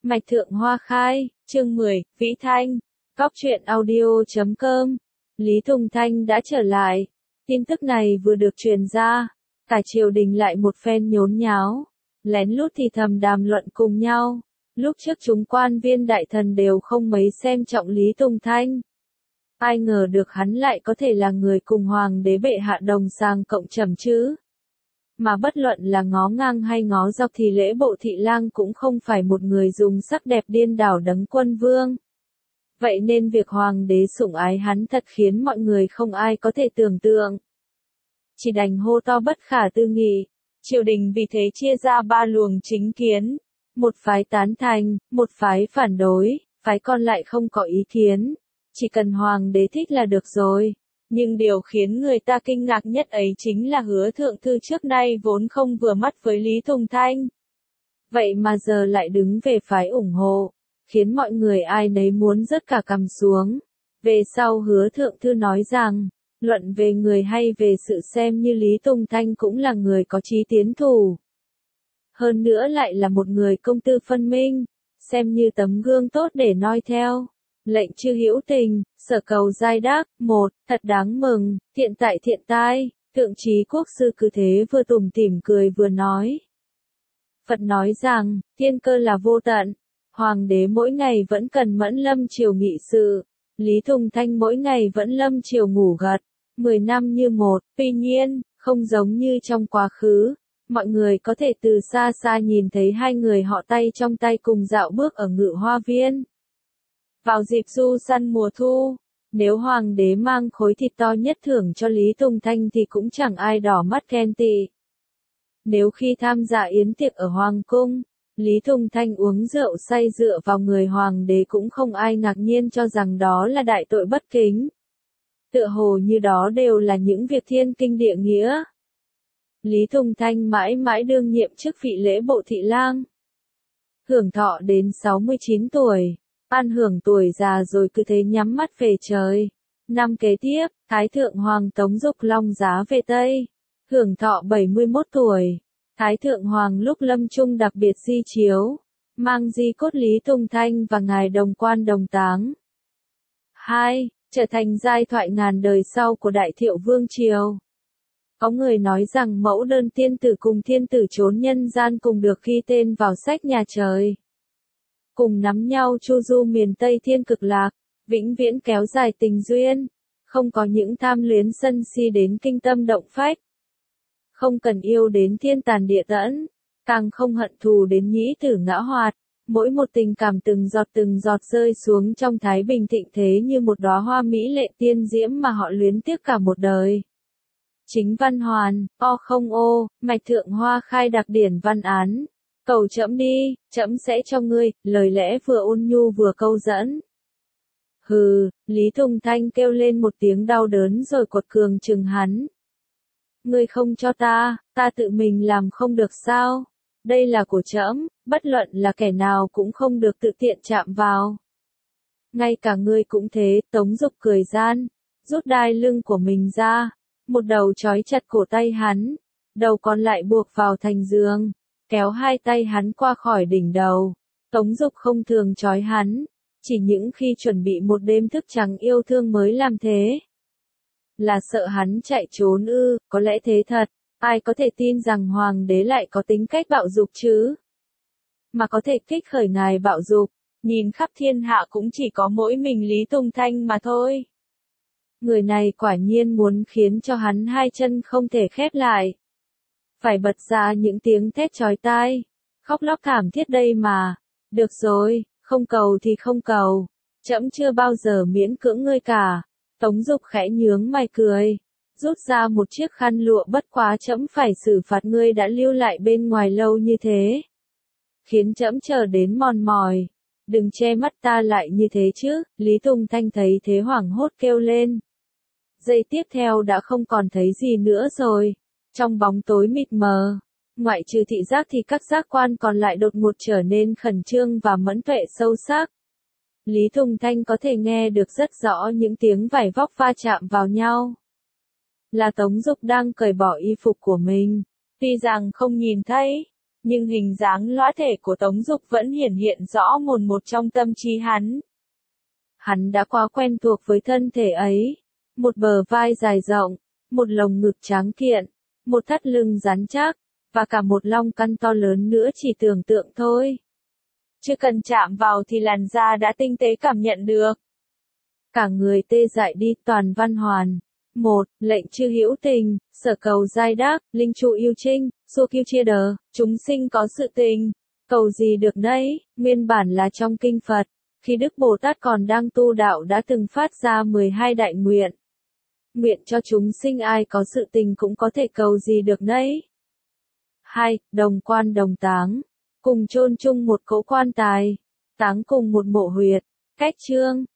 Mạch Thượng Hoa Khai, chương 10, Vĩ Thanh, Cóc truyện audio.com. Lý Tùng Thanh đã trở lại. Tin tức này vừa được truyền ra, cả triều đình lại một phen nhốn nháo, lén lút thì thầm đàm luận cùng nhau. Lúc trước chúng quan viên đại thần đều không mấy xem trọng Lý Tùng Thanh. Ai ngờ được hắn lại có thể là người cùng hoàng đế bệ hạ đồng sàng cộng trầm chứ. Mà bất luận là ngó ngang hay ngó dọc thì Lễ Bộ Thị Lang cũng không phải một người dùng sắc đẹp điên đảo đấng quân vương. Vậy nên việc hoàng đế sủng ái hắn thật khiến mọi người không ai có thể tưởng tượng. Chỉ đành hô to bất khả tư nghị. Triều đình vì thế chia ra ba luồng chính kiến. Một phái tán thành, một phái phản đối, phái còn lại không có ý kiến. Chỉ cần hoàng đế thích là được rồi. Nhưng điều khiến người ta kinh ngạc nhất ấy chính là Hứa Thượng Thư trước nay vốn không vừa mắt với Lý Tùng Thanh. Vậy mà giờ lại đứng về phái ủng hộ, khiến mọi người ai nấy muốn rớt cả cằm xuống. Về sau Hứa Thượng Thư nói rằng, luận về người hay về sự xem như Lý Tùng Thanh cũng là người có chí tiến thủ. Hơn nữa lại là một người công tư phân minh, xem như tấm gương tốt để noi theo. Lệnh chư hữu tình, sở cầu giai đắc, một, thật đáng mừng, thiện tại thiện tai, thượng trí quốc sư cứ thế vừa tủm tỉm cười vừa nói. Phật nói rằng, thiên cơ là vô tận, hoàng đế mỗi ngày vẫn cần mẫn lâm triều nghị sự, Lý Tùng Thanh mỗi ngày vẫn lâm triều ngủ gật, 10 năm như một, tuy nhiên, không giống như trong quá khứ. Mọi người có thể từ xa xa nhìn thấy hai người họ tay trong tay cùng dạo bước ở Ngự Hoa Viên. Vào dịp du săn mùa thu, nếu hoàng đế mang khối thịt to nhất thưởng cho Lý Tùng Thanh thì cũng chẳng ai đỏ mắt khen tị. Nếu khi tham gia yến tiệc ở hoàng cung, Lý Tùng Thanh uống rượu say dựa vào người hoàng đế cũng không ai ngạc nhiên cho rằng đó là đại tội bất kính. Tựa hồ như đó đều là những việc thiên kinh địa nghĩa. Lý Tùng Thanh mãi mãi đương nhiệm chức vị Lễ Bộ Thị Lang. Hưởng thọ đến 69 tuổi. An hưởng tuổi già rồi cứ thế nhắm mắt về trời. Năm kế tiếp, Thái Thượng Hoàng Tống Dục Long giá về Tây. Hưởng thọ 71 tuổi. Thái Thượng Hoàng lúc lâm chung đặc biệt di chiếu. Mang di cốt Lý Tùng Thanh và ngài đồng quan đồng táng. 2. Trở thành giai thoại ngàn đời sau của Đại Thiệu Vương Triều. Có người nói rằng mẫu đơn tiên tử cùng thiên tử trốn nhân gian cùng được ghi tên vào sách nhà trời. Cùng nắm nhau chu du miền Tây thiên cực lạc, vĩnh viễn kéo dài tình duyên, không có những tham luyến sân si đến kinh tâm động phách. Không cần yêu đến thiên tàn địa tẫn, càng không hận thù đến nhĩ tử ngã hoạt, mỗi một tình cảm từng giọt rơi xuống trong thái bình thịnh thế như một đóa hoa mỹ lệ tiên diễm mà họ luyến tiếc cả một đời. Chính văn hoàn, không Mạch Thượng Hoa Khai đặc điển văn án. Cầu trẫm đi, trẫm sẽ cho ngươi, lời lẽ vừa ôn nhu vừa câu dẫn. Hừ, Lý Tùng Thanh kêu lên một tiếng đau đớn rồi quật cường trừng hắn. Ngươi không cho ta tự mình làm không được sao? Đây là của trẫm, bất luận là kẻ nào cũng không được tự tiện chạm vào. Ngay cả ngươi cũng thế, Tống Dục cười gian, rút đai lưng của mình ra, một đầu trói chặt cổ tay hắn, đầu còn lại buộc vào thành giường. Kéo hai tay hắn qua khỏi đỉnh đầu. Tống Dục không thường trói hắn, chỉ những khi chuẩn bị một đêm thức trắng yêu thương mới làm thế. Là sợ hắn chạy trốn ư, có lẽ thế thật, ai có thể tin rằng hoàng đế lại có tính cách bạo dục chứ? Mà có thể kích khởi ngài bạo dục, nhìn khắp thiên hạ cũng chỉ có mỗi mình Lý Tùng Thanh mà thôi. Người này quả nhiên muốn khiến cho hắn hai chân không thể khép lại. Phải bật ra những tiếng thét chói tai, khóc lóc thảm thiết đây mà. Được rồi, không cầu thì không cầu, trẫm chưa bao giờ miễn cưỡng ngươi cả. Tống Dục khẽ nhướng mày cười, rút ra một chiếc khăn lụa, bất quá trẫm phải xử phạt ngươi đã lưu lại bên ngoài lâu như thế, khiến trẫm chờ đến mòn mỏi. Đừng che mắt ta lại như thế chứ. Lý Tùng Thanh thấy thế hoảng hốt kêu lên. Giây tiếp theo đã không còn thấy gì nữa rồi. Trong bóng tối mịt mờ, ngoại trừ thị giác thì các giác quan còn lại đột ngột trở nên khẩn trương và mẫn tuệ sâu sắc. Lý Tùng Thanh có thể nghe được rất rõ những tiếng vải vóc va chạm vào nhau. Là Tống Dục đang cởi bỏ y phục của mình. Tuy rằng không nhìn thấy, nhưng hình dáng lõa thể của Tống Dục vẫn hiển hiện rõ mồn một trong tâm trí hắn. Hắn đã quá quen thuộc với thân thể ấy, một bờ vai dài rộng, một lồng ngực tráng kiện, một thắt lưng rắn chắc, và cả một long căn to lớn nữa, chỉ tưởng tượng thôi. Chưa cần chạm vào thì làn da đã tinh tế cảm nhận được. Cả người tê dại đi, toàn văn hoàn. 1. Lệnh chư hữu tình, sở cầu giai đắc, linh trụ yêu trinh, xô kiêu chia đờ, chúng sinh có sự tình. Cầu gì được nấy, nguyên bản là trong kinh Phật. Khi Đức Bồ Tát còn đang tu đạo đã từng phát ra 12 đại nguyện. Nguyện cho chúng sinh ai có sự tình cũng có thể cầu gì được nấy. 2. Đồng quan đồng táng. Cùng chôn chung một cỗ quan tài. Táng cùng một mộ huyệt. Cách chương.